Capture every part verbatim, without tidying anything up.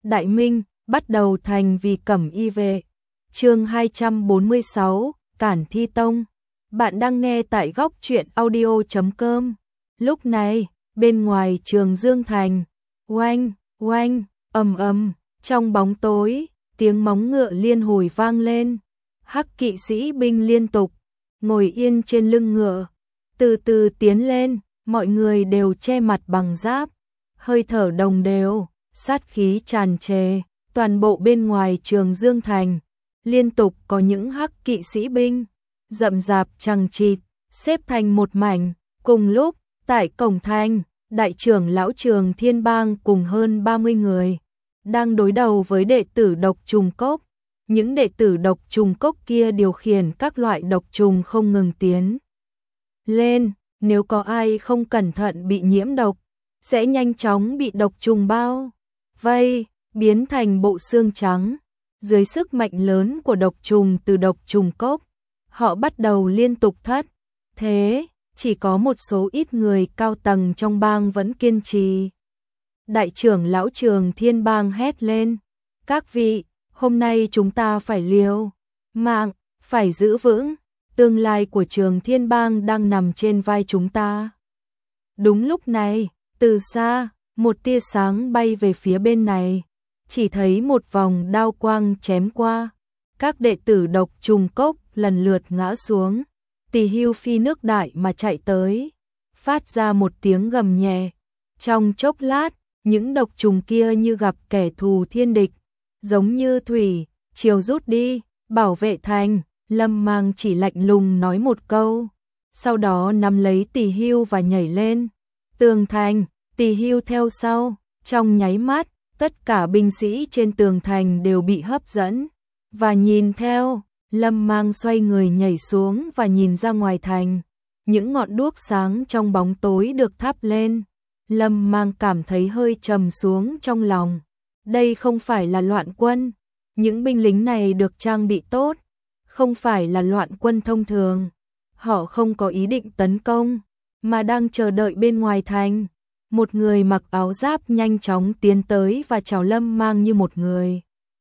Đại Minh, bắt đầu thành vì cẩm y vệ. Chương hai trăm bốn mươi sáu, Cản Thi Tông. Bạn đang nghe tại góc truyện audio chấm com. Lúc này, bên ngoài Trường Dương Thành, oanh, oanh, ầm ầm, trong bóng tối, tiếng móng ngựa liên hồi vang lên. Hắc kỵ sĩ binh liên tục ngồi yên trên lưng ngựa, từ từ tiến lên, mọi người đều che mặt bằng giáp, hơi thở đồng đều, sát khí tràn trề, toàn bộ bên ngoài Trường Dương Thành, liên tục có những hắc kỵ sĩ binh, rậm rạp chằng chịt, xếp thành một mảnh. Cùng lúc, tại cổng thành, đại trưởng lão Trường Thiên Bang cùng hơn ba mươi người, đang đối đầu với đệ tử độc trùng cốc. Những đệ tử độc trùng cốc kia điều khiển các loại độc trùng không ngừng tiến lên, nếu có ai không cẩn thận bị nhiễm độc, sẽ nhanh chóng bị độc trùng bao vây, biến thành bộ xương trắng. Dưới sức mạnh lớn của độc trùng từ độc trùng cốc, họ bắt đầu liên tục thất thế, chỉ có một số ít người cao tầng trong bang vẫn kiên trì. Đại trưởng lão Trường Thiên Bang hét lên, các vị, hôm nay chúng ta phải liều mạng, phải giữ vững, tương lai của Trường Thiên Bang đang nằm trên vai chúng ta. Đúng lúc này, từ xa, một tia sáng bay về phía bên này, chỉ thấy một vòng đao quang chém qua, các đệ tử độc trùng cốc lần lượt ngã xuống. Tỳ Hưu phi nước đại mà chạy tới, phát ra một tiếng gầm nhẹ. Trong chốc lát, những độc trùng kia như gặp kẻ thù thiên địch, giống như thủy triều rút đi. Bảo vệ thành, Lâm Mang chỉ lạnh lùng nói một câu, sau đó nắm lấy Tỳ Hưu và nhảy lên tường thành. Tỳ Hưu theo sau, trong nháy mắt, tất cả binh sĩ trên tường thành đều bị hấp dẫn và nhìn theo. Lâm Mang xoay người nhảy xuống và nhìn ra ngoài thành, những ngọn đuốc sáng trong bóng tối được thắp lên. Lâm Mang cảm thấy hơi trầm xuống trong lòng. Đây không phải là loạn quân, những binh lính này được trang bị tốt, không phải là loạn quân thông thường. Họ không có ý định tấn công, mà đang chờ đợi bên ngoài thành. Một người mặc áo giáp nhanh chóng tiến tới và chào Lâm Mang như một người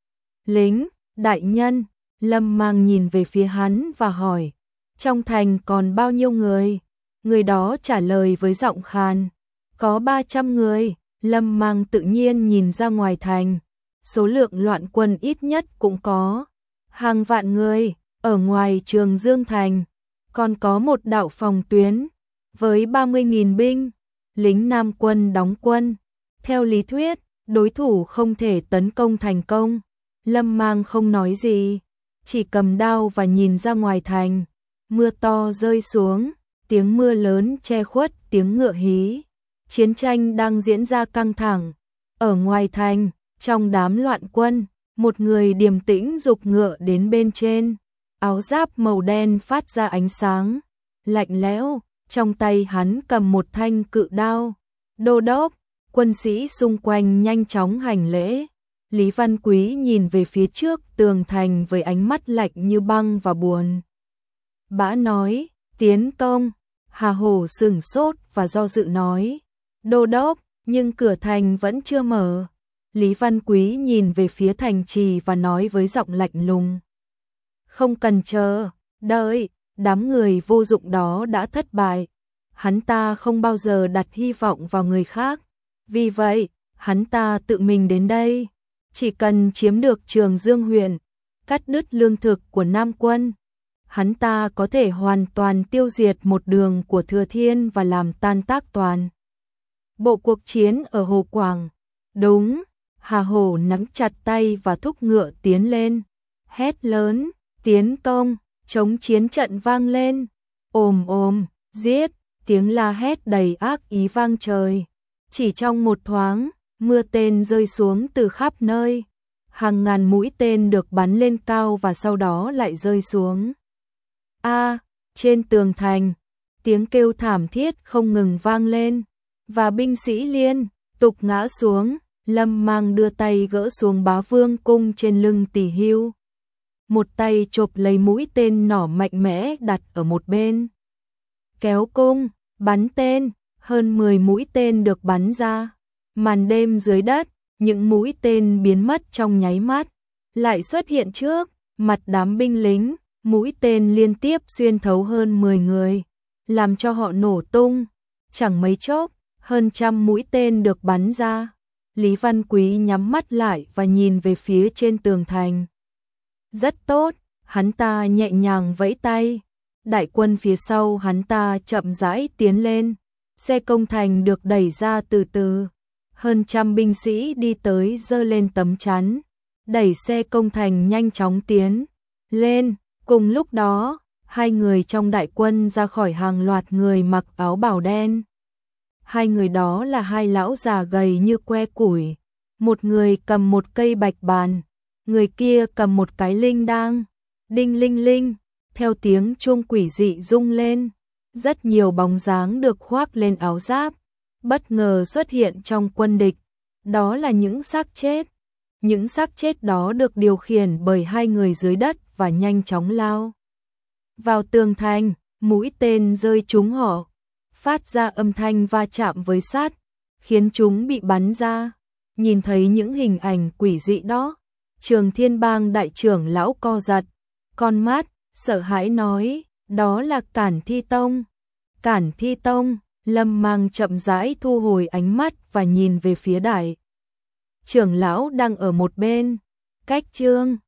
lính. Đại nhân. Lâm Mang nhìn về phía hắn và hỏi, trong thành còn bao nhiêu người? Người đó trả lời với giọng khàn, có ba trăm người. Lâm Mang tự nhiên nhìn ra ngoài thành, số lượng loạn quân ít nhất cũng có hàng vạn người. Ở ngoài Trường Dương Thành, còn có một đạo phòng tuyến với ba mươi nghìn binh, lính Nam quân đóng quân. Theo lý thuyết, đối thủ không thể tấn công thành công. Lâm Mang không nói gì, chỉ cầm đao và nhìn ra ngoài thành. Mưa to rơi xuống, tiếng mưa lớn che khuất tiếng ngựa hí. Chiến tranh đang diễn ra căng thẳng. Ở ngoài thành, trong đám loạn quân, một người điềm tĩnh giục ngựa đến bên trên. Áo giáp màu đen phát ra ánh sáng lạnh lẽo, trong tay hắn cầm một thanh cự đao. Đô đốc, quân sĩ xung quanh nhanh chóng hành lễ. Lý Văn Quý nhìn về phía trước tường thành với ánh mắt lạnh như băng và buồn bã nói, tiến công. Hà Hổ sửng sốt và do dự nói, đô đốc, nhưng cửa thành vẫn chưa mở. Lý Văn Quý nhìn về phía thành trì và nói với giọng lạnh lùng, không cần chờ đợi, đám người vô dụng đó đã thất bại. Hắn ta không bao giờ đặt hy vọng vào người khác, vì vậy hắn ta tự mình đến đây. Chỉ cần chiếm được Trường Dương huyện, cắt đứt lương thực của Nam quân, hắn ta có thể hoàn toàn tiêu diệt một đường của Thừa Thiên và làm tan tác toàn bộ cuộc chiến ở Hồ Quảng. Đúng. Hà Hổ nắm chặt tay và thúc ngựa tiến lên, hét lớn, tiến công. Chống chiến trận vang lên, ồm ồm, giết, tiếng la hét đầy ác ý vang trời. Chỉ trong một thoáng, mưa tên rơi xuống từ khắp nơi. Hàng ngàn mũi tên được bắn lên cao và sau đó lại rơi xuống. A, trên tường thành, tiếng kêu thảm thiết không ngừng vang lên, và binh sĩ liên tục ngã xuống. Lâm Mang đưa tay gỡ xuống bá vương cung trên lưng Tỳ Hưu. Một tay chộp lấy mũi tên nỏ mạnh mẽ đặt ở một bên. Kéo cung, bắn tên, hơn mười mũi tên được bắn ra. Màn đêm dưới đất, những mũi tên biến mất trong nháy mắt, lại xuất hiện trước mặt đám binh lính, mũi tên liên tiếp xuyên thấu hơn mười người, làm cho họ nổ tung. Chẳng mấy chốc, hơn trăm mũi tên được bắn ra. Lý Văn Quý nhắm mắt lại và nhìn về phía trên tường thành. Rất tốt, hắn ta nhẹ nhàng vẫy tay. Đại quân phía sau hắn ta chậm rãi tiến lên. Xe công thành được đẩy ra từ từ. Hơn trăm binh sĩ đi tới giơ lên tấm chắn, đẩy xe công thành nhanh chóng tiến lên. Cùng lúc đó, hai người trong đại quân ra khỏi hàng loạt người mặc áo bào đen. Hai người đó là hai lão già gầy như que củi. Một người cầm một cây bạch bàn, người kia cầm một cái linh đang. Đinh linh linh, theo tiếng chuông quỷ dị rung lên, rất nhiều bóng dáng được khoác lên áo giáp, bất ngờ xuất hiện trong quân địch. Đó là những xác chết. Những xác chết đó được điều khiển bởi hai người dưới đất và nhanh chóng lao vào tường thành. Mũi tên rơi trúng họ, phát ra âm thanh va chạm với sắt, khiến chúng bị bắn ra. Nhìn thấy những hình ảnh quỷ dị đó, Trường Thiên Bang đại trưởng lão co giật con mắt, sợ hãi nói, đó là Cản Thi Tông. Cản Thi Tông. Lâm Mang chậm rãi thu hồi ánh mắt và nhìn về phía đại trưởng lão đang ở một bên. Cách Trương